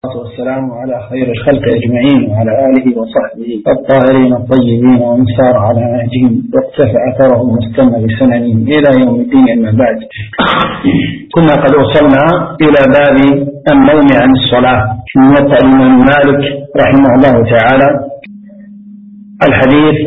والسلام على خير الخلق أجمعين وعلى آله وصحبه الطاهرين الطيبين ومن سار على نهجهم واقتفى أثرهم واستنى بسننهم إلى يوم الدين. أما بعد، كنا قد وصلنا إلى باب النوم عن الصلاة من موطأ الإمام مالك رحمه الله تعالى، الحديث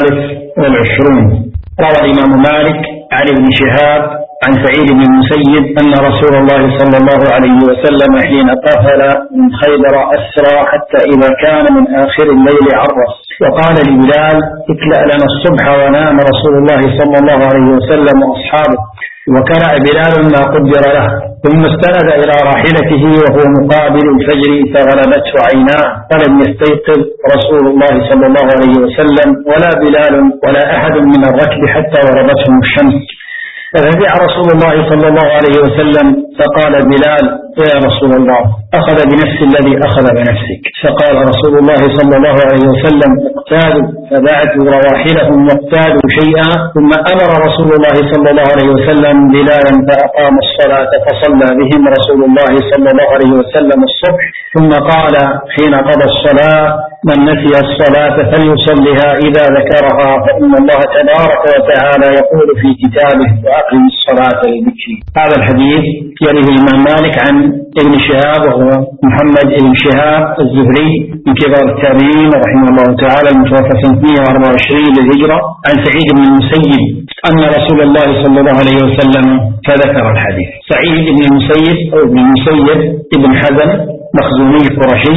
23. روى الإمام مالك عن ابن شهاب عن سعيد بن المسيب أن رسول الله صلى الله عليه وسلم حين قفل من خيبر أسرى حتى إذا كان من آخر الليل عرس وقال لبلال: اكلأ لنا الصبح، ونام رسول الله صلى الله عليه وسلم وأصحابه، وكلأ بلال ما قدر له، ثم استند إلى راحلته وهو مقابل الفجر فغلبته عيناه فلم يستيقظ رسول الله صلى الله عليه وسلم ولا بلال ولا أحد من الركب حتى غربتهم الشمس، ففزع رسول الله صلى الله عليه وسلم فقال بلال: يا رسول الله، أخذ بنفس الذي أخذ بنفسك. فقال رسول الله صلى الله عليه وسلم: اقتادوا، فبعثوا رواحلهم واقتادوا شيئا، ثم أمر رسول الله صلى الله عليه وسلم بلالا فأقام الصلاة فصلى بهم رسول الله صلى الله عليه وسلم الصبح، ثم قال حين قضى الصلاة: من نسي الصلاة فليصلها إذا ذكرها، فإن الله تبارك وتعالى يقول في كتابه: وأقم الصلاة لذكري. هذا الحديث يرويه الإمام مالك عن ابن شهاب وهو محمد بن شهاب الزهري من كبار التابعين رحمه الله تعالى، المتوفى سنة 124 للهجرة، عن سعيد بن المسيب أن رسول الله صلى الله عليه وسلم فذكر الحديث. سعيد بن المسيب أو ابن المسيب ابن حزن مخزومي قرشي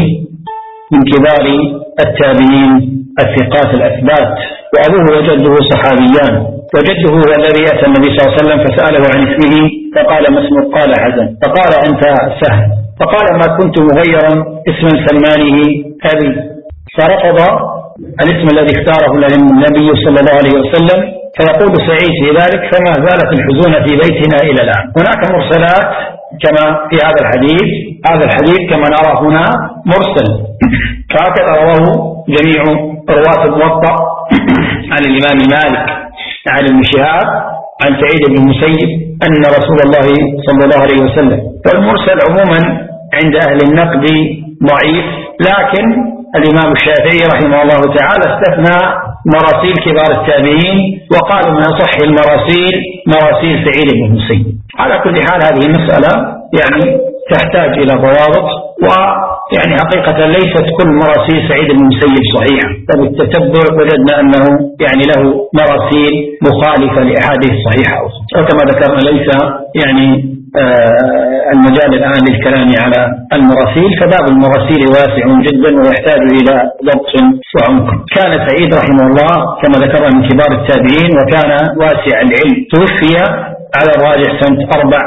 من كبار التابعين الثقات الأثبات، وأبوه وجده صحابيان، وجده هو الذي أتى النبي صلى الله عليه وسلم فسأله عن اسمه فقال: ما اسمك؟ قال: حزن. فقال: أنت سهل. فقال: ما كنت مغيرا اسما سمانه أبي. فرفض الاسم الذي اختاره له النبي صلى الله عليه وسلم، فيقول سعيد في ذلك: فما زالت الحزون في بيتنا إلى الآن. هناك مرسلات كما في هذا الحديث، هذا الحديث كما نرى هنا مرسل، فهكذا رواه جميع رواة الموطأ عن الإمام مالك عن ابن شهاب عن سعيد بن المسيب أن رسول الله صلى الله عليه وسلم. والمرسل عموما عند أهل النقد ضعيف، لكن الإمام الشافعي رحمه الله تعالى استثنى مراسيل كبار التابعين وقال من أصح المراسيل مراسيل سعيد بن المسيب. على كل حال هذه مسألة تحتاج إلى ضوابط، ويعني حقيقة ليست كل مراسيل سعيد بن المسيب صحيحة، فبالتتبع وجدنا أنه له مراسيل مخالفة لأحاديث صحيحة أخرى. وكما ذكرنا ليس المجال الآن للكلام على المراسيل، فباب المراسيل واسع جدا ويحتاج إلى ضبط وعمق. كان سعيد رحمه الله كما ذكرنا من كبار التابعين، وكان واسع العلم، توفي على الراجح سنة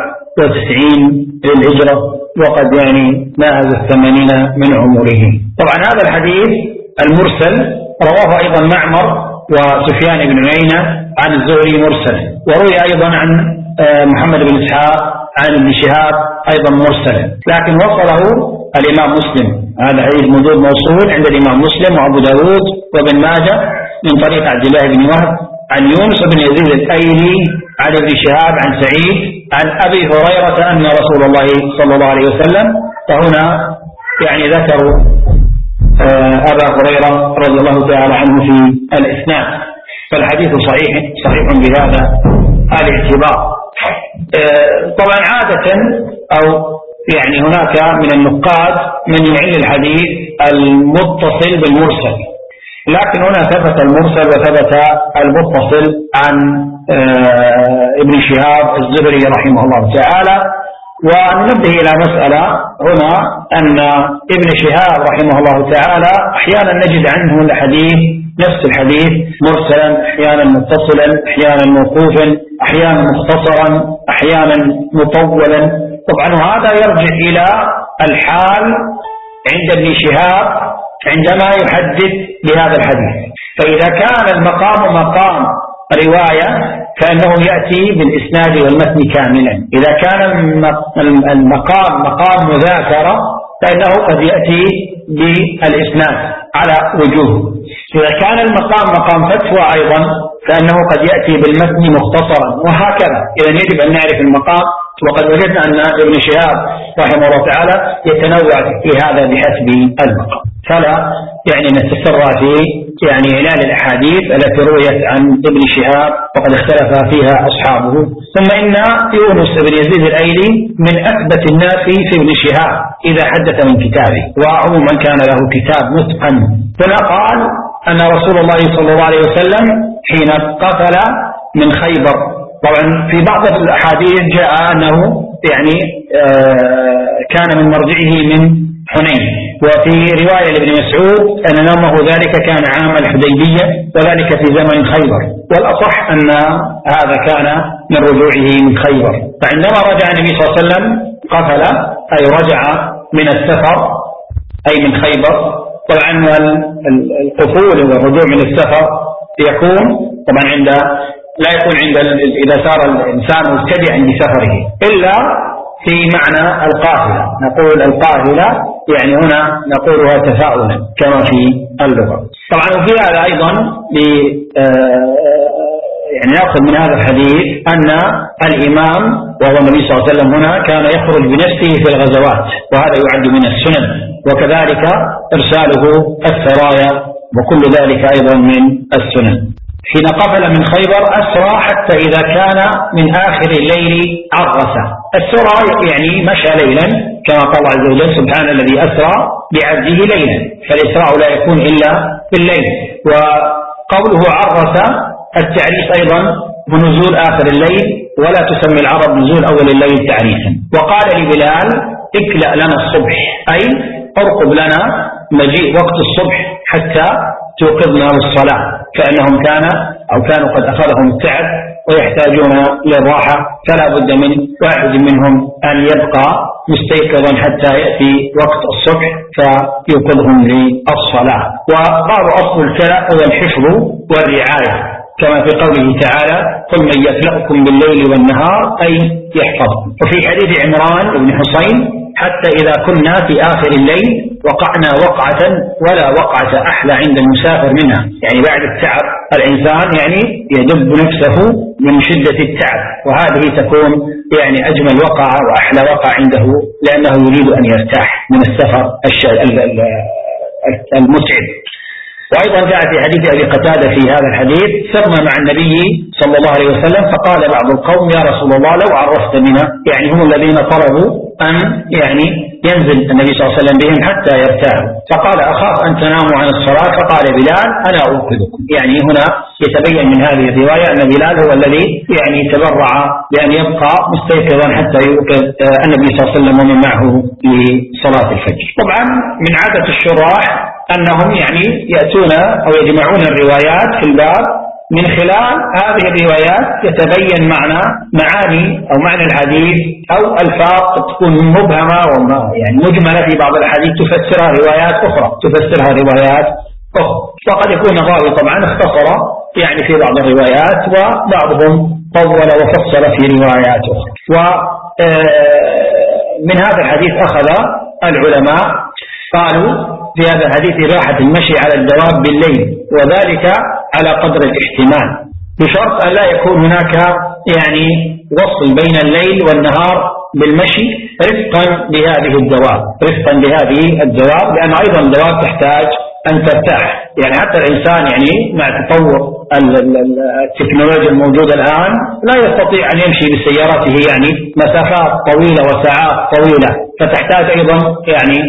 94 للهجرة، وقد ناهز 80 من عمره. طبعا هذا الحديث المرسل رواه أيضا معمر وسفيان بن عيينة عن الزهري مرسل، وروي أيضا عن محمد بن إسحاق عن ابن شهاب أيضا مرسلا، لكن وصله الإمام مسلم. هذا حديث موصول عند الإمام مسلم وأبو داود وابن ماجه من طريق عبد الله بن وهب عن يونس بن يزيد الأيلي عن ابن شهاب عن سعيد عن أبي هريرة أن رسول الله صلى الله عليه وسلم. فهنا ذكروا أبا هريرة رضي الله تعالى عنه في الإسناد، فالحديث صحيح بهذا الاعتبار. طبعا عادة أو هناك من النقاد من يعل الحديث المتصل بالمرسل، لكن هنا ثبت المرسل وثبت المتصل عن ابن شهاب الزهري رحمه الله تعالى. وننبه إلى مسألة هنا أن ابن شهاب رحمه الله تعالى أحيانا نجد عنه الحديث نفس الحديث مرسلا، أحيانا متصلا، أحيانا موقوفا، أحيانا مختصرا، أحيانا مطولا. طبعا هذا يرجع إلى الحال عند ابن شهاب عندما يحدث بهذا الحديث. فإذا كان المقام مقام رواية فإنه يأتي بالإسناد والمتن كاملا. إذا كان المقام مقام مذاكرة فإنه قد يأتي بالإسناد على وجوه. إذا كان المقام مقام فتوى أيضا فإنه قد يأتي بالمتن مختصرا، وهكذا. إذا يجب أن نعرف المقام وقد وجدنا أن ابن شهاب رحمه الله تعالى يتنوع في هذا بحسب الوقت، فلا يعني نتسرع في يعني علال الأحاديث التي رويت عن ابن شهاب وقد اختلف فيها أصحابه. ثم إن يونس بن يزيد الأيلي من أثبت الناس في ابن شهاب إذا حدث من كتابه، وعموما كان له كتاب متقن. هنا قال أن رسول الله صلى الله عليه وسلم حين قتل من خيبر، طبعا في بعض الأحاديث جاء أنه يعني كان من مرجعه من حنين، وفي رواية لابن مسعود أن نومه ذلك كان عام الحديبية وذلك في زمن خيبر، والأصح أن هذا كان من رجوعه من خيبر. فعندما رجع النبي صلى الله عليه وسلم قتل أي رجع من السفر أي من خيبر. طبعا القفول والرجوع من السفر يكون طبعا لا يكون إذا سار الإنسان مبتدئا بسفره إلا في معنى القافلة، نقول القافلة يعني هنا نقولها تفاؤلا كما في اللغة. طبعا وفي هذا أيضا يعني نأخذ من هذا الحديث أن الإمام وهو النبي صلى الله عليه وسلم هنا كان يخرج بنفسه في الغزوات، وهذا يعد من السنن، وكذلك إرساله السرايا وكل ذلك أيضا من السنن. حين قفل من خيبر أسرى حتى إذا كان من آخر الليل عرس. السرى يعني مشى ليلا كما قال عز وجل سبحانه الذي أسرى بعبده ليلا، فالإسراء لا يكون إلا بالليل. وقوله عرس التعريس أيضا بنزول آخر الليل، ولا تسمي العرب نزول أول الليل تعريسا. وقال لبلال اكلأ لنا الصبح، أي ارقب لنا مجيء وقت الصبح حتى توقظنا للصلاة، كأنهم كانوا قد أخذهم التعب ويحتاجون للراحة، فلا بد من واحد منهم أن يبقى مستيقظا حتى يأتي وقت الصبح فيوقظهم للصلاة. وقال أصل الكلأ هو الحفظ والرعاية، كما في قوله تعالى قل من يكلأكم بالليل والنهار أي يحفظكم. وفي حديث عمران بن حسين حتى إذا كنا في آخر الليل وقعنا وقعة ولا وقعة أحلى عند المسافر منها، يعني بعد التعب الإنسان يعني يدب نفسه من شدة التعب، وهذه تكون يعني أجمل وقعة وأحلى وقعة عنده لأنه يريد أن يرتاح من السفر المتعب. وأيضا جاء في حديث أبي قتادة في هذا الحديث سرنا مع النبي صلى الله عليه وسلم فقال بعض القوم يا رسول الله لو عرفت بنا، يعني هم الذين طلبوا أن يعني ينزل النبي صلى الله عليه وسلم بهم حتى يرتاحوا، فقال أخاف أن تناموا عن الصلاة، فقال بلال أنا أوقظكم. يعني هنا يتبين من هذه الرواية أن بلال هو الذي يعني تبرع بأن يبقى مستيقظا حتى يوقظ النبي صلى الله عليه وسلم ومن معه لصلاة الفجر. طبعا من عادة الشراح أنهم يعني يأتون أو يجمعون الروايات في الباب، من خلال هذه الروايات يتبين معاني أو معنى الحديث أو ألفاظ تكون مبهمة يعني مجملة في بعض الحديث تفسرها روايات أخرى. وقد يكون الراوي طبعا اختصر يعني في بعض الروايات، وبعضهم طول وفصل في روايات أخرى. ومن هذا الحديث أخذ العلماء قالوا في هذا الحديث راحة المشي على الدواب بالليل، وذلك على قدر الاحتمال، بشرط أن لا يكون هناك يعني وصل بين الليل والنهار بالمشي رفقا بهذه الدواب، لأن أيضا الدواب تحتاج أن ترتاح. يعني حتى الإنسان يعني مع تطور التكنولوجيا الموجودة الآن لا يستطيع أن يمشي بسيارته يعني مسافات طويلة وساعات طويلة، فتحتاج أيضا يعني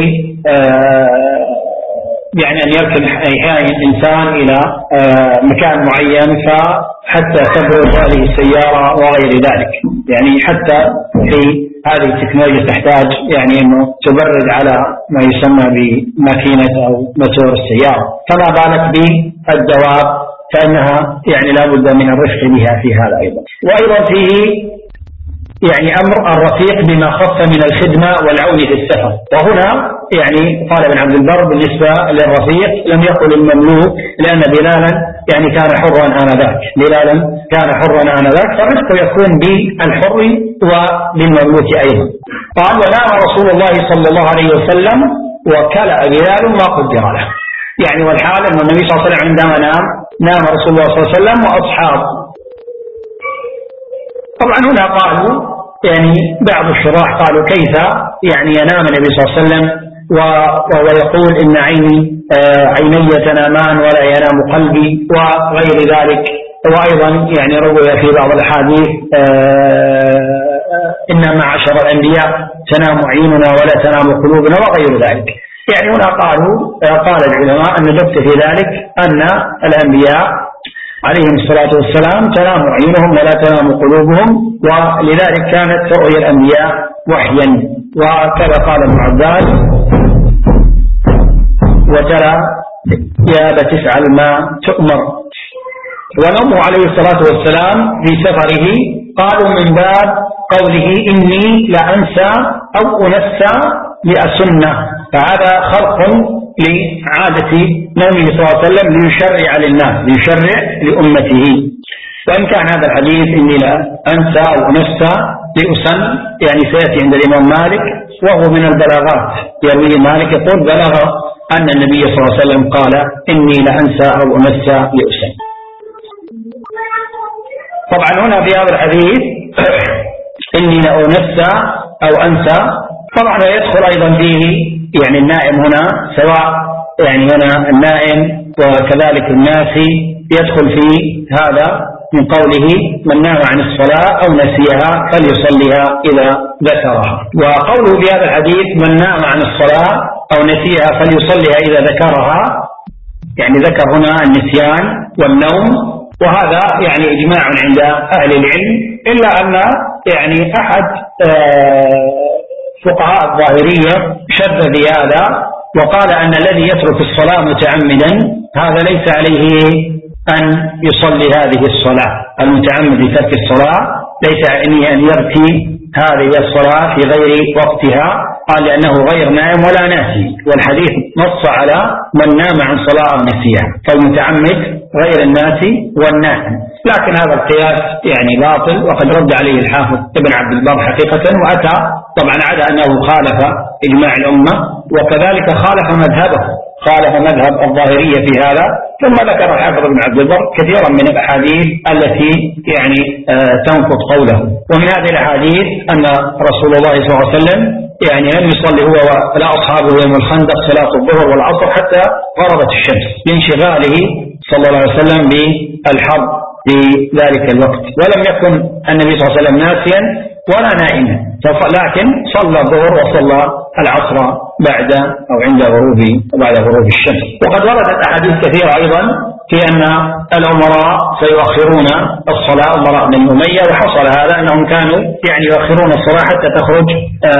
يعني أن يركن أحيانا الإنسان إلى مكان معين فحتى تبرد هذه السيارة وغير ذلك. يعني حتى في هذه التكنولوجيا تحتاج يعني أنه تبرد على ما يسمى بماكينة أو موتور السيارة، فما بالك بالدواب فإنها يعني لا بد من الرفق بها في هذا أيضا. وأيضا فيه يعني أمر الرفيق بما خف من الخدمة والعون في السفر. وهنا يعني قال ابن عبد البر بالنسبة للرفيق لم يقل المملوك، لأن بلالا يعني كان حرا آنذاك، فالرفق يكون بالحر وبالمملوك أيضا. قال ونام رسول الله صلى الله عليه وسلم وكلأ بلال ما قدر له، يعني والحال أن النبي صلى الله عليه وسلم عندما نام رسول الله صلى الله عليه وسلم وأصحابه. طبعا هنا قالوا يعني بعض الشراح قالوا كيف يعني ينام النبي صلى الله عليه وسلم وهو يقول إن عيني تنامان ولا ينام قلبي وغير ذلك. وأيضا يعني روي في بعض الأحاديث إن معشر الأنبياء تنام عيوننا ولا تنام قلوبنا وغير ذلك. يعني هنا قال العلماء أن الدليل في ذلك أن الأنبياء عليهم الصلاة والسلام تنام عيونهم ولا تنام قلوبهم، ولذلك كانت رؤيا الأنبياء وحيا. وكذا قال ابن عباس: وترى يا أبت افعل ما تؤمر. ونومه عليه الصلاة والسلام في سفره قالوا من باب قوله إني لأنسى أو أنسى لأسنة، فهذا خرق لعادة نومه صلى الله عليه وسلم ليشرع للناس، ليشرع لأمته. وإن كان هذا الحديث إني لأنسى أو أنسى لأسن يعني سيأتي عند الإمام مالك، وهو من البلاغات. يروي مالك يقول: بلغ أن النبي صلى الله عليه وسلم قال إني لأنسى أو أنسى لأسن. طبعا هنا في هذا الحديث إني لأنسى أو أنسى، طبعا يدخل أيضا فيه يعني النائم هنا، سواء يعني هنا النائم وكذلك الناسي يدخل في هذا من قوله: من نام عن الصلاة أو نسيها فليصليها إذا ذكرها. وقوله في هذا الحديث: من نام عن الصلاة أو نسيها فليصليها إذا ذكرها، يعني ذكر هنا النسيان والنوم، وهذا يعني إجماع عند أهل العلم، إلا أن يعني أحد فقهاء الظاهرية شذ بهذا وقال أن الذي يترك الصلاة متعمدا هذا ليس عليه أن يصلي هذه الصلاة. المتعمد لترك الصلاة ليس عليه أن يركي هذه الصلاة في غير وقتها، قال لأنه غير نائم ولا ناسي، والحديث نص على من نام عن صلاة أو نسيها، فالمتعمد غير الناسي والنائم. لكن هذا القياس يعني باطل، وقد رد عليه الحافظ ابن عبد البر حقيقة، وأتى طبعا على أنه خالف إجماع الأمة، وكذلك خالف مذهب الظاهرية في هذا. ثم ذكر الحافظ ابن عبد البر كثيرا من الأحاديث التي يعني تنقض قوله. ومن هذه الأحاديث أن رسول الله صلى الله عليه وسلم يعني لم يصلي هو ولا أصحابه يوم الخندق صلاة الظهر والعصر حتى غربت الشمس، لانشغاله صلى الله عليه وسلم بالحرب في ذلك الوقت. ولم يكن النبي صلى الله عليه وسلم ناسيا ولا نائما، لكن صلى الظهر وصلى العصر بعد غروب الشمس. وقد وردت أحاديث كثيرة أيضا في أن الأمراء سيؤخرون الصلاة، أمراء بني أمية، وحصل هذا أنهم كانوا يعني يؤخرون الصلاة حتى تخرج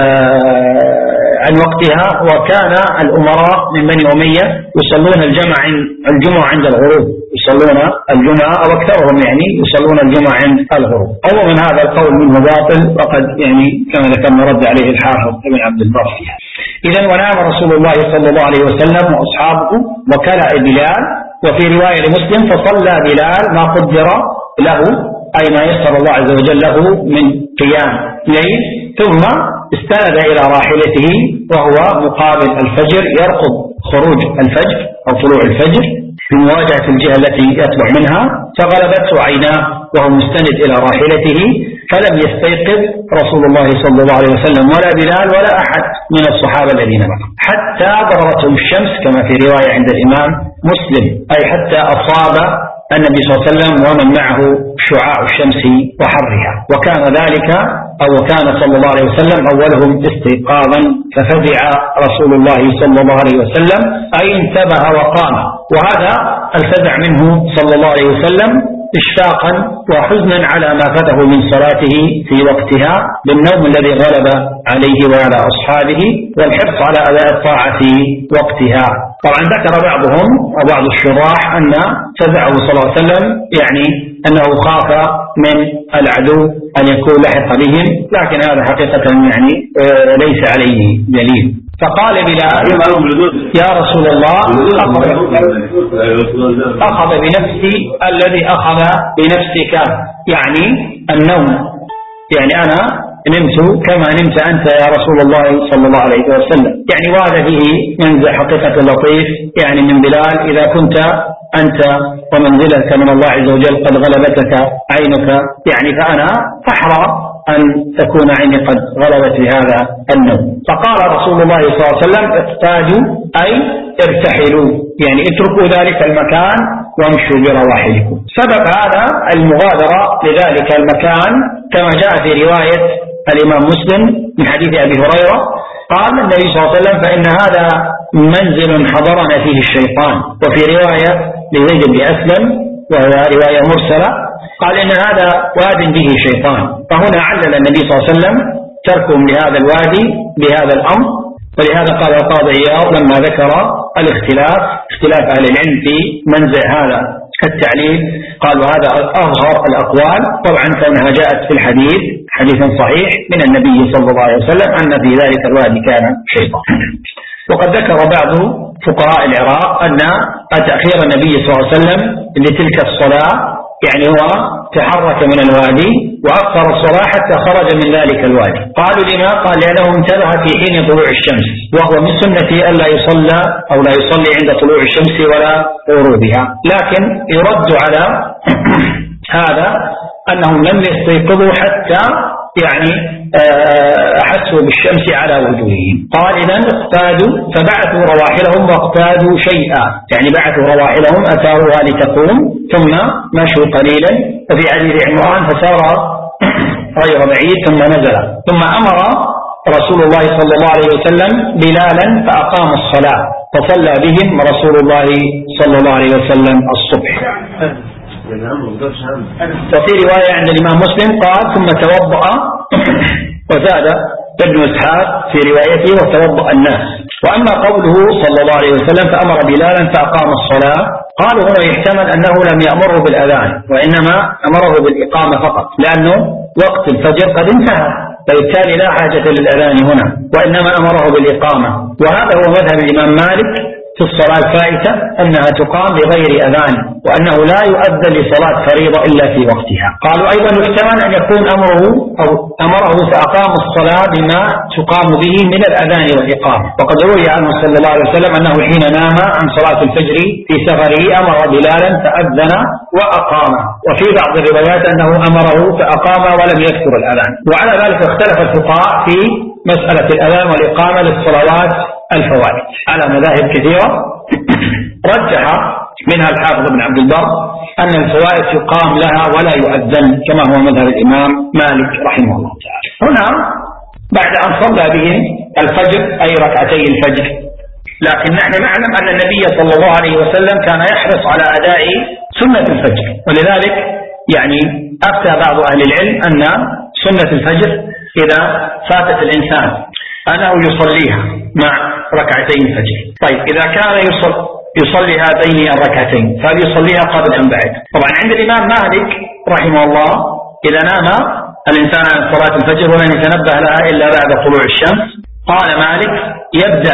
عن وقتها. وكان الأمراء من بني أمية يصلون الجمعة عند الغروب، يصلون الجمعة أو أكثرهم يعني يصلون الجمعة عند الغروب. أو من هذا القول منه باطل، وقد يعني كما ذكرنا رد عليه الحافظ ابن عبد البر فيها. إذن ونام رسول الله صلى الله عليه وسلم وأصحابه وكلأ بلال. وفي رواية لمسلم: فصلى بلال ما قدر له، أي ما يسر الله عز وجل له من قيام ليل، ثم استند إلى راحلته وهو مقابل الفجر يرقب خروج الفجر أو طلوع الفجر بمواجهة الجهة التي يطلع منها، فغلبته عيناه وهو مستند إلى راحلته، فلم يستيقظ رسول الله صلى الله عليه وسلم ولا بلال ولا أحد من الصحابة الذين معه حتى ضربتهم الشمس، كما في رواية عند الإمام مسلم، أي حتى أصاب النبي صلى الله عليه وسلم ومن معه شعاع الشمس وحرها. وكان صلى الله عليه وسلم أولهم استيقاظا، ففزع رسول الله صلى الله عليه وسلم أي انتبه وقام. وهذا الفزع منه صلى الله عليه وسلم اشفاقا وحزنا على ما فته من صلاته في وقتها بالنوم الذي غلب عليه وعلى أصحابه، والحرص على أداء الطاعة في وقتها. طبعا ذكر بعضهم وبعض الشراح أن فزعه صلى الله عليه وسلم يعني أنه خاف من العدو أن يكون لحق بهم، لكن هذا حقيقة يعني ليس عليه دليل. فقال بلال: يا رسول الله أخذ بنفسي الذي أخذ بنفسك، يعني النوم، يعني أنا نمت كما نمت أنت يا رسول الله صلى الله عليه وسلم. يعني وهذا فيه منزع حقيقة لطيف يعني من بلال: إذا كنت أنت ومنزلتك من الله عز وجل قد غلبتك عينك، يعني فأنا أحرى أن تكون عيني قد غلبت بهذا النوم. فقال رسول الله صلى الله عليه وسلم اقتادوا أي ارتحلوا، يعني اتركوا ذلك المكان وامشوا برواحلكم. سبب هذا المغادرة لذلك المكان كما جاء في رواية الإمام مسلم من حديث أبي هريرة قال النبي صلى الله عليه وسلم فإن هذا منزل حضرنا فيه الشيطان. وفي رواية لزيد بن أسلم وهي رواية مرسلة قال إن هذا واد به شيطان. فهنا علل النبي صلى الله عليه وسلم تركهم لهذا الوادي بهذا الأمر. ولهذا قال القاضي عياض لما ذكر اختلاف أهل العلم في منزع هذا التعليل قال وهذا أظهر الأقوال، طبعا كونها جاءت في الحديث حديث صحيح من النبي صلى الله عليه وسلم أن في ذلك الوادي كان شيطان. وقد ذكر بعض فقهاء العراق أن تأخير النبي صلى الله عليه وسلم لتلك الصلاة يعني هو تحرك من الوادي وأخر الصلاة حتى خرج من ذلك الوادي. قالوا لما؟ قال لأنه انتبه في حين طلوع الشمس، وهو من سنة ألا يصلى أو لا يصلي عند طلوع الشمس ولا غروبها. لكن يرد على هذا أنهم لم يستيقظوا حتى يعني أحسوا بالشمس على وجوههم. قال إذن اقتادوا فبعثوا رواحلهم واقتادوا شيئا، يعني بعثوا رواحلهم أثاروها لتقوم ثم مشوا قليلا. وفي حديث عمران فسار غير بعيد ثم نزل، ثم أمر رسول الله صلى الله عليه وسلم بلالا فأقام الصلاة فصلى بهم رسول الله صلى الله عليه وسلم الصبح. وفي رواية عند الإمام مسلم قال ثم توضأ، وزاد ابن إسحاق في روايته وتوضأ الناس. وأما قوله صلى الله عليه وسلم فأمر بلالا فأقام الصلاة قالوا هنا يحتمل أنه لم يأمره بالأذان وإنما أمره بالإقامة فقط، لأنه وقت الفجر قد انتهى، فبالتالي لا حاجة للأذان هنا، وإنما أمره بالإقامة. وهذا هو مذهب الإمام مالك في الصلاة الفائتة أنها تقام بغير أذان، وأنه لا يؤذن لصلاة فريضة إلا في وقتها. قالوا أيضا يحتمل أن يكون أمره فأقام الصلاة بما تقام به من الأذان والإقامة. وقد روي عنه صلى الله عليه وسلم أنه حين نام عن صلاة الفجر في سفره أمر بلالا فأذن وأقام. وفي بعض الروايات أنه أمره فأقام ولم يذكر الأذان. وعلى ذلك اختلف الفقهاء في مسألة الأذان والإقامة للصلوات الفوائد على مذاهب كثيرة، رجح منها الحافظ بن عبد البر أن الفوائد يقام لها ولا يؤذن كما هو مذهب الإمام مالك رحمه الله تعالى. هنا بعد أن صلى بهم الفجر أي ركعتي الفجر، لكن نحن نعلم أن النبي صلى الله عليه وسلم كان يحرص على أداء سنة الفجر، ولذلك يعني أفتى بعض أهل العلم أن سنة الفجر إذا فاتت الإنسان أنه يصليها مع ركعتي الفجر. طيب إذا كان يصلي هاتين الركعتين فهل يصليها قبل أم بعد؟ طبعا عند الإمام مالك رحمه الله إذا نام الإنسان عن صلاة الفجر ولن يتنبه لها إلا بعد طلوع الشمس، قال مالك يبدأ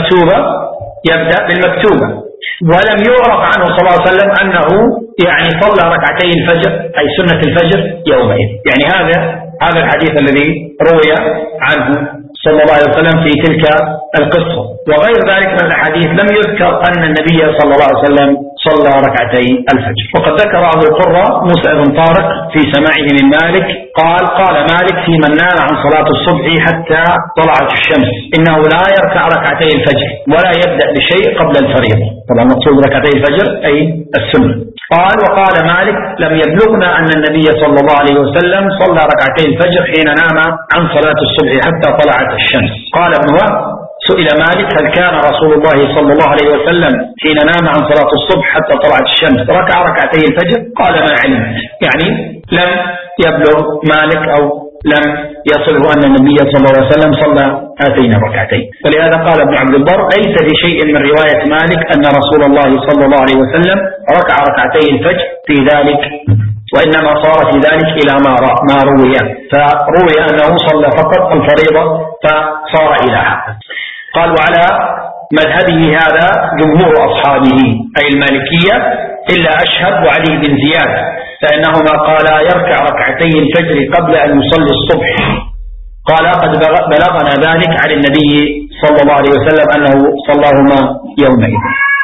بالمكتوبة، ولم يعرف عنه صلى الله عليه وسلم أنه يعني صلى ركعتي الفجر أي سنة الفجر يومئذ. يعني هذا الحديث الذي روي عنه صلى الله عليه وسلم في تلك القصة. وغير ذلك من الحديث لم يذكر أن النبي صلى الله عليه وسلم صلى ركعتي الفجر. وقد ذكر أبو القرة موسى بن طارق في سماعه من مالك قال مالك في من نام عن صلاة الصبح حتى طلعت الشمس إنه لا يركع ركعتي الفجر ولا يبدأ بشيء قبل الفريضة. طبعا مقصود ركعتي الفجر أي السنة. وقال مالك لم يبلغنا أن النبي صلى الله عليه وسلم صلى ركعتي الفجر حين نام عن صلاة الصبح حتى طلعت الشمس. قال ابن وهب سئل مالك هل كان رسول الله صلى الله عليه وسلم حين نام عن صلاة الصبح حتى طلعت الشمس ركع ركعتي الفجر؟ قال ما علمت، يعني لم يبلغ مالك أو لم يصله أن النبي صلى الله عليه وسلم صلى هاتين الركعتين. فلهذا قال ابن عبد البر ليس في شيء من رواية مالك أن رسول الله صلى الله عليه وسلم ركع ركعتي الفجر في ذلك، وإنما صار في ذلك إلى ما روي، فروي أنه صلى فقط الفريضة فصار إلى هذا. قال وعلى مذهبه هذا جمهور أصحابه أي المالكية إلا أشهب وعلي بن زياد، فإنهما قالا يركع ركعتي الفجر قبل أن يصلي الصبح. قال قد بلغنا ذلك عن النبي صلى الله عليه وسلم أنه صلاهما يومئذ.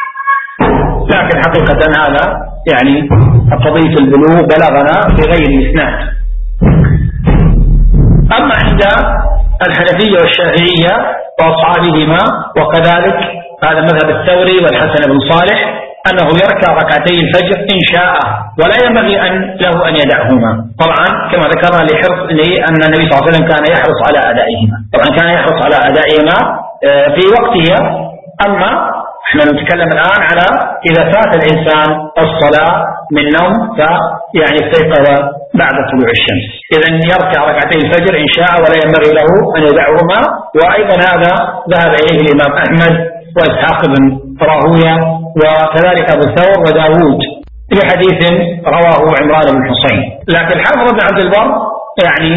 لكن حقيقة هذا يعني قضية البلوغ بلغنا بغير إسناد. أما عند الحنفية والشافعية وأصحابهما وكذلك هذا مذهب الثوري والحسن بن صالح أنه يركع ركعتي الفجر إن شاء ولا ينبغي له أن يدعهما، طبعا كما ذكرنا لأن النبي صلى الله عليه وسلم كان يحرص على أدائهما، طبعا كان يحرص على أدائهما في وقتها. أما احنا نتكلم الآن على إذا فات الإنسان الصلاة من نوم فيعني استيقظ بعد طلوع الشمس، إذا يركع ركعتي الفجر إن شاء ولا ينبغي له أن يدعهما. وأيضا هذا ذهب إليه الإمام أحمد وإسحاق بن راهوية وكذلك أبو ثور وداود لحديث رواه عمران بن حسين. لكن الحافظ بن عبد البر يعني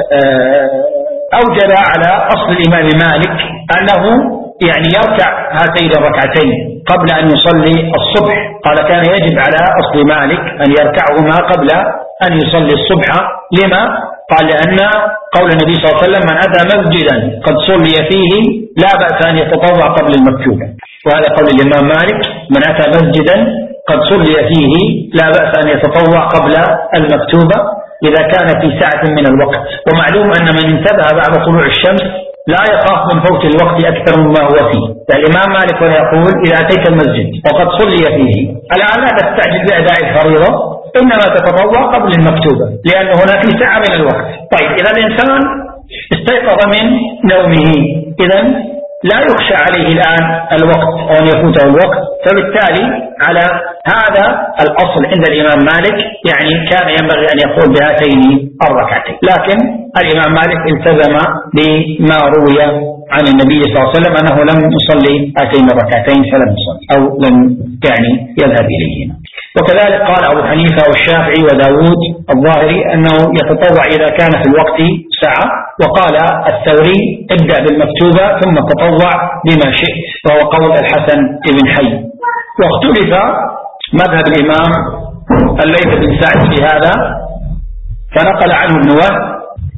أوجد على أصل الإمام مالك أنه يعني يركع هاتين الركعتين قبل أن يصلي الصبح، قال كان يجب على أصل مالك أن يركعهما قبل أن يصلي الصبح. لما؟ قال لأن قول النبي صلى الله عليه وسلم من أتى مسجدا قد صلي فيه لا بأس أن يتطوع قبل المكتوبة، وهذا قول الإمام مالك من أتى مسجدا قد صلي فيه لا بأس أن يتطوع قبل المكتوبة إذا كان في ساعة من الوقت. ومعلوم أن من انتبه بعد طلوع الشمس لا يخاف من فوت الوقت أكثر مما هو فيه. الإمام مالك يقول إذا أتيت المسجد وقد صلي فيه الآن لا تستعجل بأداء الفريضة، إنما تتطوع قبل المكتوبة لأن هنا في ساعة من الوقت. طيب إذا الإنسان استيقظ من نومه إذا لا يخشى عليه الآن الوقت أو أن يفوته الوقت، فبالتالي على هذا الأصل عند الإمام مالك يعني كان ينبغي أن يقول بهاتين الركعتين. لكن الإمام مالك التزم بما روي عن النبي صلى الله عليه وسلم أنه لم يصلي هاتين الركعتين فلم يصلي أو لم يعني يذهب إليهما. وكذلك قال أبو حنيفة والشافعي وداود الظاهري أنه يتطوع إذا كان في الوقت ساعة، وقال الثوري ابدأ بالمكتوبة ثم تطوع بما شئت، وهو قول الحسن بن حي. واختلف مذهب الإمام الليث بن سعد في هذا، فنقل عنه ابن وهب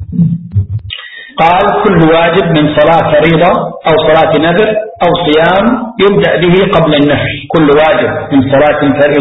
قال كل واجب من صلاة فريضة أو صلاة نذر أو صيام يبدأ به قبل النفل، كل واجب من صلاة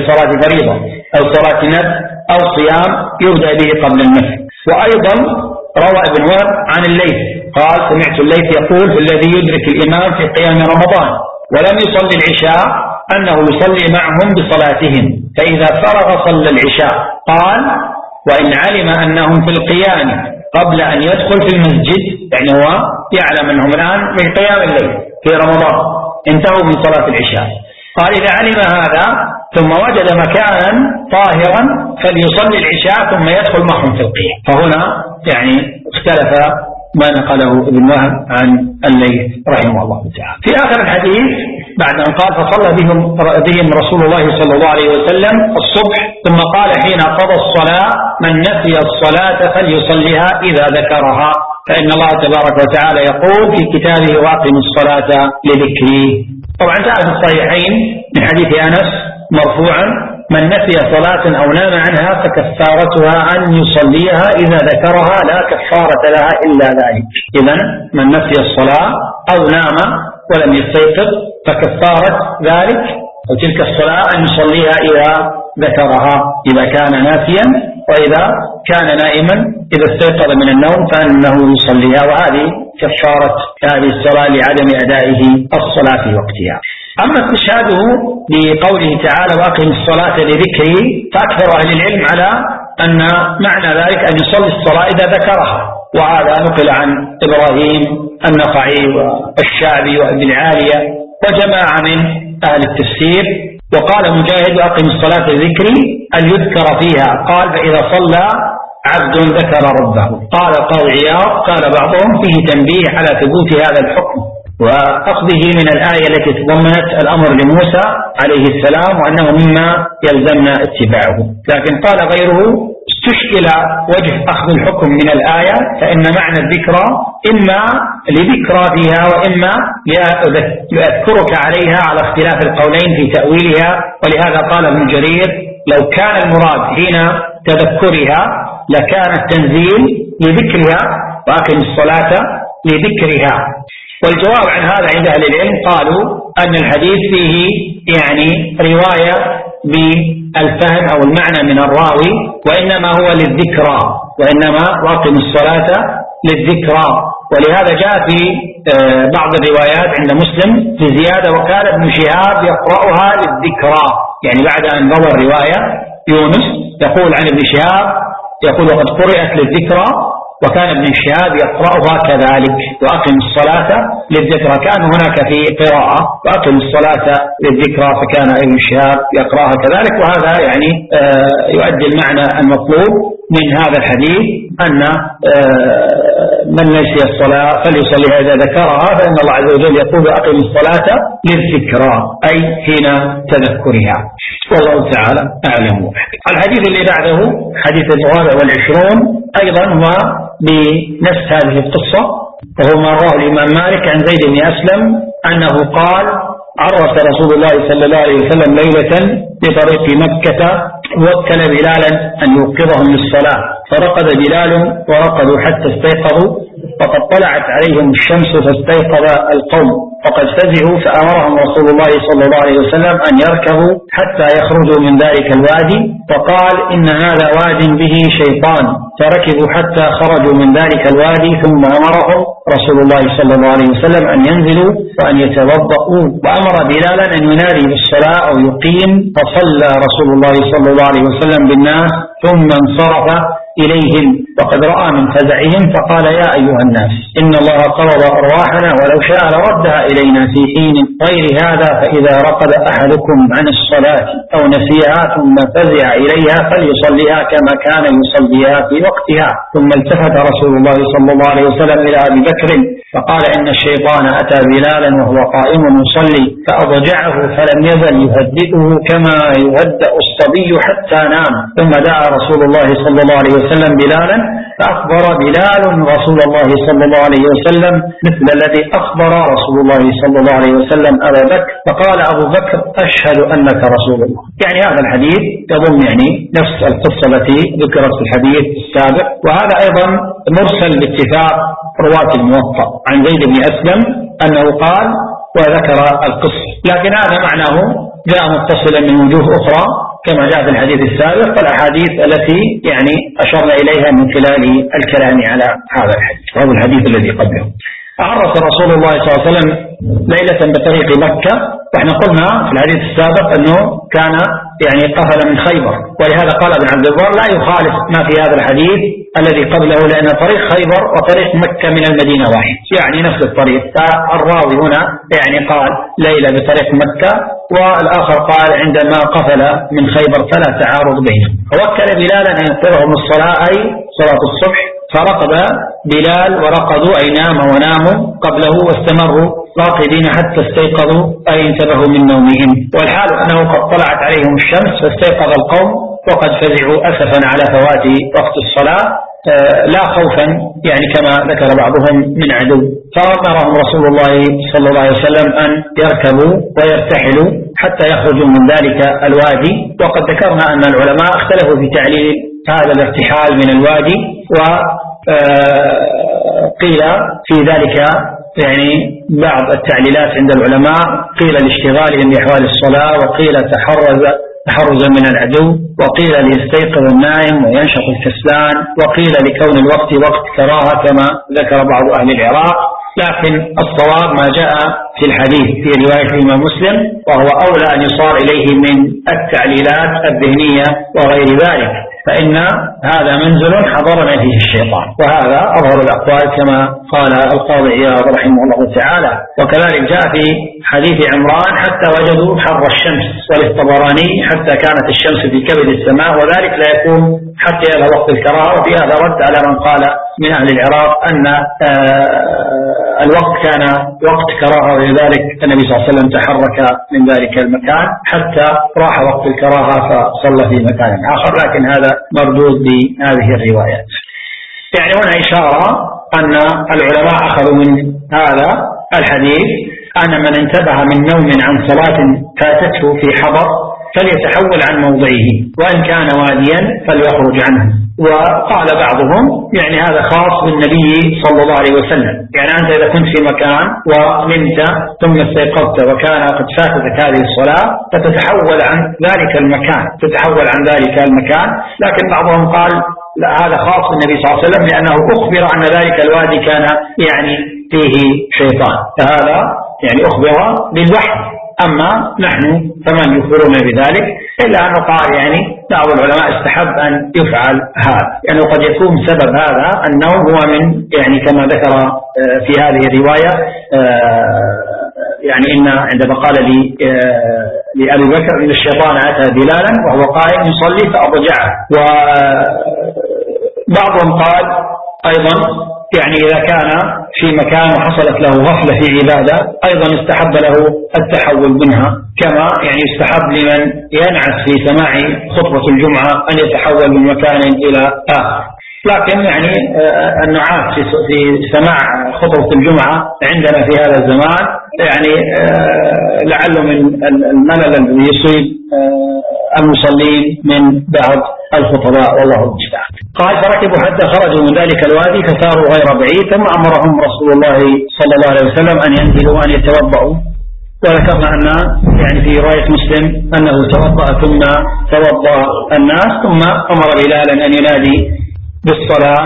فريضة أو صلاة نذر أو صيام يبدأ به قبل النفل. وأيضا روى ابن وهب عن الليث قال سمعت الليث يقول في الذي يدرك الإمام في قيام رمضان ولم يصلي العشاء أنه يصلي معهم بصلاتهم فإذا فرغ صلى العشاء. قال وإن علم أنهم في القيام قبل أن يدخل في المسجد، يعني هو يعلم أنهم الآن من قيام الليل في رمضان انتهوا من صلاة العشاء، قال إذا علم هذا ثم وجد مكانا طاهرا فليصلي العشاء ثم يدخل معهم في القيام. فهنا يعني اختلف ما نقله ابن وهب عن الليث رحمه الله تعالى. في آخر الحديث بعد أن قال فصلى بهم رسول الله صلى الله عليه وسلم الصبح ثم قال حين قضى الصلاة من نسي الصلاة فليصليها إذا ذكرها، فإن الله تبارك وتعالى يقول في كتابه وأقم الصلاة لذكري. طبعا جاء في الصحيحين من حديث أنس مرفوعا من نسي صلاة أو نام عنها فكفارتها أن يصليها إذا ذكرها لا كفارة لها إلا ذلك. إذن من نسي الصلاة أو نام ولم يستيقظ فكفارة ذلك وتلك الصلاة أن يصليها إذا ذكرها إذا كان ناسيا، وإذا كان نائما إذا استيقظ من النوم فإنه يصليها، وهذه كفارة هذه الصلاة لعدم أدائه الصلاة في وقتها. أما استشهاده بقوله تعالى وأقم الصلاة لذكري فأكثر أهل العلم على أن معنى ذلك أن يصلي الصلاة إذا ذكرها، وهذا نقل عن إبراهيم النخعي والشعبي وابن العالية وجماعة من أهل التفسير. وقال مجاهد وأقم الصلاة لذكري أن يذكر فيها، قال فإذا صلى عبد ذكر ربه. قال القاضي عياض قال بعضهم فيه تنبيه على ثبوت هذا الحكم وأخذه من الآية التي تضمنت الأمر لموسى عليه السلام وأنه مما يلزمنا اتباعه. لكن قال غيره استشكل وجه أخذ الحكم من الآية، فإن معنى الذكرى إما لذكرى فيها وإما لأذكرك عليها على اختلاف القولين في تأويلها. ولهذا قال ابن جرير لو كان المراد حين تذكرها لكان التنزيل لذكرها وأقم الصلاة لذكرها. والجواب عن هذا عند أهل العلم قالوا أن الحديث فيه يعني رواية بالفهم أو المعنى من الراوي، وإنما هو للذكرى، وإنما وأقم الصلاة للذكرى. ولهذا جاء في بعض الروايات عند مسلم في زيادة وكان ابن شهاب يقرأها للذكرى، يعني بعد أن روى الرواية يونس يقول عن ابن شهاب يقول وقد قرأت للذكرى وكان ابن شهاب يقرأها كذلك، وأقم الصلاة للذكرى. كان هناك في قراءة وأقم الصلاة للذكرى فكان ابن شهاب يقرأها كذلك. وهذا يعني يؤدي المعنى المطلوب من هذا الحديث أن من نسي الصلاة فليصليها إذا ذكرها، فإن الله عز وجل يقول أقم الصلاة للذكرى أي حين تذكرها. والله تعالى أعلم. الحديث اللي بعده حديث 24 أيضا هو بنفس هذه القصة، وهو ما رواه الإمام مالك عن زيد بن أسلم أنه قال عرس رسول الله صلى الله عليه وسلم ليلة بطريق مكة وكل بلالا أن يوقظهم للصلاة، فرقد بلال ورقدوا حتى استيقظوا، وقد طلعت عليهم الشمس فاستيقظ القوم وقد فزعوا، فأمرهم رسول الله صلى الله عليه وسلم أن يركبوا حتى يخرجوا من ذلك الوادي، وقال إن هذا واد به شيطان، فركبوا حتى خرجوا من ذلك الوادي، ثم أمرهم رسول الله صلى الله عليه وسلم أن ينزلوا وأن يتوضؤوا، وأمر بلالا أن ينادي بالصلاة أو يقيم، فصلى رسول الله صلى الله عليه وسلم بالناس ثم انصرف إليهم وقد رأى من فزعهم فقال يا أيها الناس إن الله قبض أرواحنا ولو شاء لردها إلينا في حين غير هذا، فإذا رقد أحدكم عن الصلاة أو نسيها ثم فزع إليها فليصليها كما كان يصليها في وقتها. ثم التفت رسول الله صلى الله عليه وسلم إلى أبي بكر فقال إن الشيطان أتى بلالا وهو قائم يصلي فأضجعه فلم يزل يهدئه كما يهدأ الصبي حتى نام. ثم دعا رسول الله صلى الله عليه وسلم بلالا فأخبر بلال رسول الله صلى الله عليه وسلم مثل الذي أخبر رسول الله صلى الله عليه وسلم أبا بكر، فقال أبو بكر أشهد أنك رسول الله. يعني هذا الحديث يضم يعني نفس القصة التي ذكرت في الحديث السابق. وهذا أيضا مرسل باتفاق رواة الموطأ عن زيد بن أسلم أنه قال وذكر القصة، لكن هذا معناه جاء متصلا من وجوه أخرى كما جاء في الحديث السابق، فالأحاديث التي يعني أشرنا إليها من خلال الكلام على هذا الحديث وهو الحديث الذي قبله. عرس رسول الله صلى الله عليه وسلم ليلة بطريق مكة، وإحنا قلنا في الحديث السابق أنه كان يعني قفل من خيبر، ولهذا قال ابن عبد البر لا يخالف ما في هذا الحديث الذي قبله، لأن طريق خيبر وطريق مكة من المدينة واحد، يعني نفس الطريق. فالراوي هنا يعني قال ليلة بطريق مكة، والآخر قال عندما قفل من خيبر، فلا تعارض بينهم. فوكل بلالا أن ينقذهم الصلاة أي صلاة الصبح، فرقد بلال ورقدوا أي ناموا وناموا قبله واستمروا راقدين حتى استيقظوا أي انتبهوا من نومهم، والحال أنه قد طلعت عليهم الشمس فاستيقظ القوم وقد فزعوا أسفا على فوات وقت الصلاة لا خوفا يعني كما ذكر بعضهم من عدو. فأمرهم رسول الله صلى الله عليه وسلم أن يركبوا ويرتحلوا حتى يخرجوا من ذلك الوادي. وقد ذكرنا أن العلماء اختلفوا في تعليل هذا الارتحال من الوادي، وقيل في ذلك يعني بعض التعليلات عند العلماء، قيل لاشتغالهم بأحوال الصلاة، وقيل تحرزا من العدو، وقيل ليستيقظ النائم وينشط الكسلان، وقيل لكون الوقت وقت كراهة كما ذكر بعض أهل العراق. لكن الصواب ما جاء في الحديث في رواية الإمام مسلم، وهو أولى أن يصار إليه من التعليلات الذهنية وغير ذلك، فإن هذا منزل حضرنا فيه الشيطان، وهذا أظهر الأقوال كما قال القاضي عياض رحمه الله تعالى. وكذلك جاء في حديث عمران حتى وجدوا حر الشمس، وللطبراني حتى كانت الشمس في كبد السماء، وذلك لا يكون حتى يذهب وقت الكراهة. وفي هذا رد على من قال من أهل العراق أن الوقت كان وقت كراهة، ولذلك النبي صلى الله عليه وسلم تحرك من ذلك المكان حتى راح وقت الكراهة فصلى في مكان آخر، لكن هذا مردود بهذه الروايات. يعني هنا إشارة أن العلماء أخذوا من هذا الحديث أن من انتبه من نوم عن صلاة فاتته في حضر فليتحول عن موضعه، وإن كان واديا فليخرج عنه. وقال بعضهم يعني هذا خاص بالنبي صلى الله عليه وسلم، يعني أنت إذا كنت في مكان ونمت ثم استيقظت وكان قد فاتتك هذه الصلاة فتتحول عن ذلك المكان، لكن بعضهم قال هذا خاص النبي صلى الله عليه وسلم لأنه أخبر أن ذلك الوادي كان يعني فيه شيطان، فهذا يعني أخبر بالوحي. أما نحن فمن يخبرون بذلك، إلا أنه قال يعني بعض العلماء استحب أن يفعل هذا، لأنه قد يكون سبب هذا النوم هو من يعني كما ذكر في هذه الرواية يعني إن عندما قال لأبي بكر إن الشيطان أتى بلالا وهو قائم يصلي فأضجعه. وبعضهم قال أيضا يعني إذا كان في مكان وحصلت له غفلة في عبادة أيضا استحب له التحول منها، كما يعني يستحب لمن ينعس في سماع خطبة الجمعة أن يتحول من مكان إلى آخر. لكن يعني النعاس في سماع خطبة الجمعة عندنا في هذا الزمان يعني لعله من الملل الذي يصيب المصلين من بعض الخطباء والله المستعان. قال فركبوا حتى خرجوا من ذلك الوادي فساروا غير بعيد، ثم أمرهم رسول الله صلى الله عليه وسلم أن ينزلوا وأن يتوضأوا. وذكرنا أن يعني في رواية مسلم أنه توضأ ثم توضأ الناس، ثم أمر بلالا أن ينادي بالصلاة.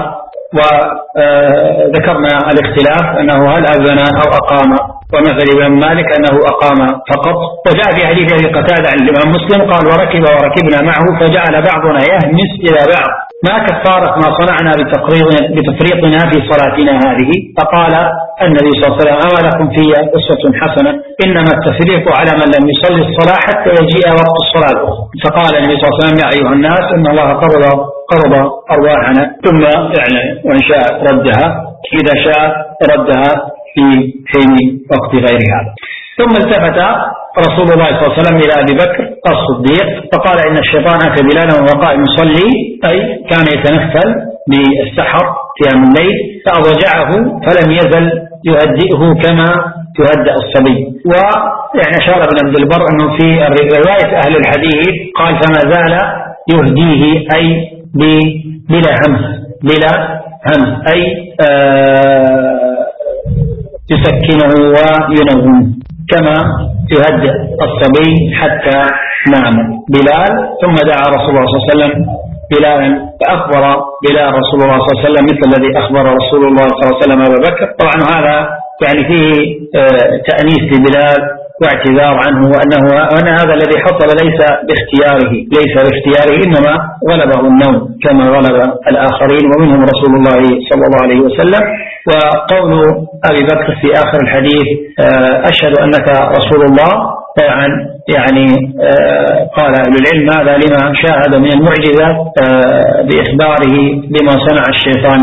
وذكرنا الاختلاف أنه هل أذن أو أقام، ومثل الإمام مالك أنه أقام فقط. وجاء في حديث أبي قتادة عن الإمام مسلم قال وركبنا معه فجعل بعضنا يهمس إلى بعض ما كفارة ما صنعنا بتفريطنا في صلاتنا هذه. فقال النبي صلى الله عليه وسلم أما لكم في أسوة حسنة إنما التفريط على من لم يصلي الصلاة حتى يجيء وقت الصلاة الأخرى. فقال النبي صلى الله عليه وسلم يا أيها الناس إن الله قرض أرواحنا ثم يعني وإن شاء ردها إذا شاء ردها في حين وقت غير هذا. ثم التفت رسول الله صلى الله عليه وسلم إلى أبي بكر الصديق فقال إن الشيطان أتى بلالا وهو قائم يصلي، أي كان يتنفل بالسحر قيام الليل فأضجعه فلم يزل يهدئه كما يهدأ الصبي. ويعني أشار ابن عبد البر أنه في رواية أهل الحديث قال فما زال يهديه أي بلا همس أي يسكنه وينوم كما يهدئ الصبي حتى نام بلال. ثم دعا رسول الله صلى الله عليه وسلم بلالا فأخبر بلال رسول الله صلى الله عليه وسلم مثل الذي أخبر رسول الله صلى الله عليه وسلم أبا بكر. طبعا هذا يعني فيه تأنيس لبلال واعتذار عنه وأن هذا الذي حصل ليس باختياره إنما غلبه النوم كما غلب الآخرين ومنهم رسول الله صلى الله عليه وسلم. وقول أبي بكر في آخر الحديث أشهد أنك رسول الله، طبعا يعني قال أهل العلم هذا لما شاهد من المعجزة بإخباره بما صنع الشيطان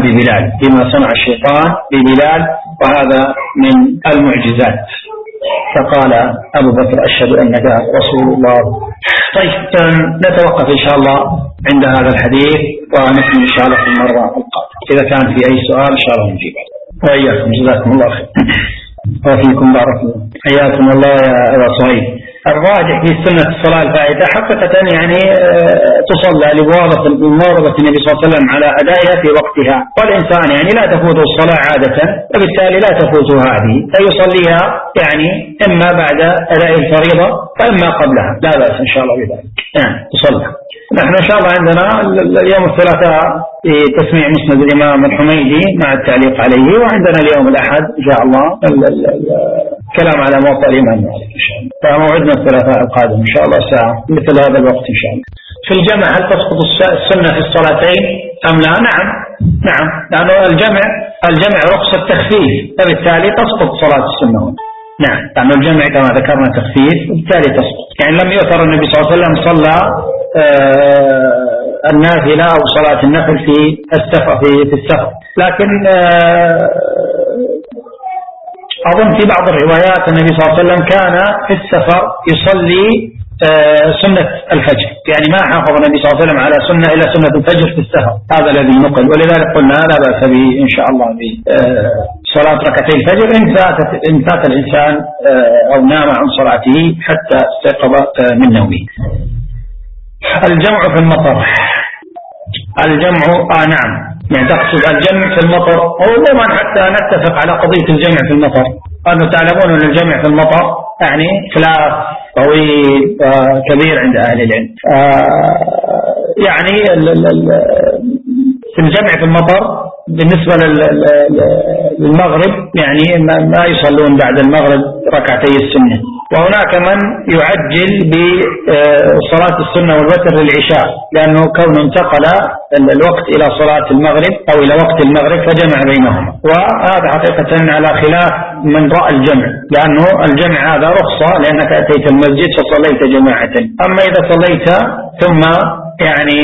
ببلال وهذا من المعجزات. فقال أبو بكر أشهد أنك رسول الله. طيب نتوقف إن شاء الله عند هذا الحديث ونكمل إن شاء الله في المرة القادمة. إذا كان في أي سؤال إن شاء الله نجيب. وإياكم جزاكم الله خير وفيكم بارك الله. حياكم الله يا أبا صهيب. الراجح في سنة الصلاة الفائتة حقيقة يعني تصلى لمواظبة النبي صلى الله عليه وسلم على أدائها في وقتها، والإنسان يعني لا تفوت الصلاة عادة وبالتالي لا تفوت هذه فيصليها يعني إما بعد أداء الفريضة وإما قبلها، لا بأس إن شاء الله بذلك تصلى. نحن إن شاء الله عندنا اليوم الثلاثاء في تسميع مسند الإمام الحميدي مع التعليق عليه، وعندنا اليوم الأحد إن شاء الله كلام على موطأ الإمام مالك إن شاء الله. فموعدنا الثلاثاء القادم إن شاء الله ساعة مثل هذا الوقت إن شاء الله. في الجمع هل تسقط السنة في الصلاتين أم لا؟ نعم لأنه الجمع رخصة تخفيف فبالتالي تسقط صلاة السنة هنا. نعم لأن الجمع كما ذكرنا تخفيف وبالتالي تسقط. يعني لم يؤثر النبي صلى الله عليه وسلم صلى النافلة أو صلاة النفل في السفر لكن أظن في بعض الروايات النبي صلى الله عليه وسلم كان في السفر يصلي سنة الفجر، يعني ما حافظ النبي صلى الله عليه وسلم على سنة إلا سنة الفجر في السفر، هذا الذي نقل. ولذلك قلنا لا بأس به إن شاء الله بصلاة ركعتي الفجر إن فات الإنسان أو نام عن صلاته حتى استيقظ من نومه. الجمع في المطر نعم يعني تقصد الجمع في المطر. عموما حتى نتفق على قضية الجمع في المطر، أنه تعلمون أن الجمع في المطر يعني خلاف طويل كبير عند أهل العلم. يعني في الجمع في المطر بالنسبة للمغرب يعني ما يصلون بعد المغرب ركعتي السنة. وهناك من يعجل بصلاة السنة والوتر للعشاء لأنه كونه انتقل الوقت إلى صلاة المغرب أو إلى وقت المغرب فجمع بينهما، وهذا حقيقة على خلاف من رأى الجمع، لأنه الجمع هذا رخصة لأنك أتيت المسجد فصليت جماعة. أما إذا صليت ثم يعني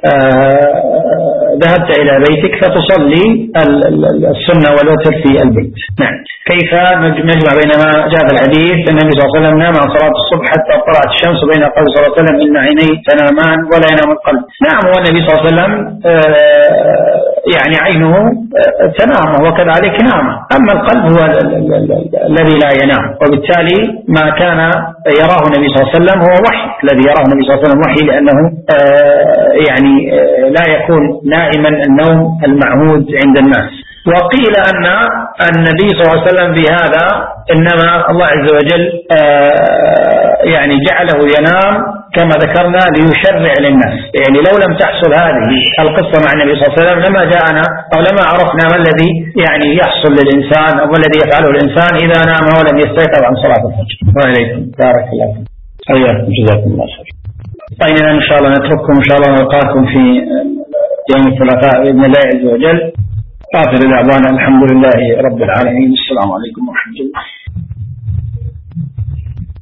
ذهبت إلى بيتك فتصلي السنة والوتر في البيت. نعم. كيف نجمع بين ما جاء في الحديث النبي صلى الله عليه وسلم نام عن صلاة الصبح حتى طلعت الشمس بين قول صلى الله عليه وسلم إن عيني تنامان ولا ينام القلب. نعم، والنبي صلى الله عليه وسلم يعني عينه تنام وكذلك نام، أما القلب هو الذي لا ينام، وبالتالي ما كان يراه النبي صلى الله عليه وسلم هو وحي، الذي يراه النبي صلى الله عليه وسلم وحي، لأنه يعني لا يكون نائما النوم المعهود عند الناس. وقيل أن النبي صلى الله عليه وسلم بهذا إنما الله عز وجل يعني جعله ينام كما ذكرنا ليشرع للناس، يعني لو لم تحصل هذه القصة مع النبي صلى الله عليه وسلم لما جاءنا أو لما عرفنا ما الذي يعني يحصل للإنسان أو ما الذي يفعله الإنسان إذا نام ولم يستيقظ عن صلاة الفجر. وعليكم بارك الله فيكم. أياكم جزاكم الله خير. طيب إن شاء الله نترككم إن شاء الله نلقاكم في يوم الثلاثاء بإذن الله عز وجل. آخر دعوانا الحمد لله رب العالمين. السلام عليكم ورحمة الله.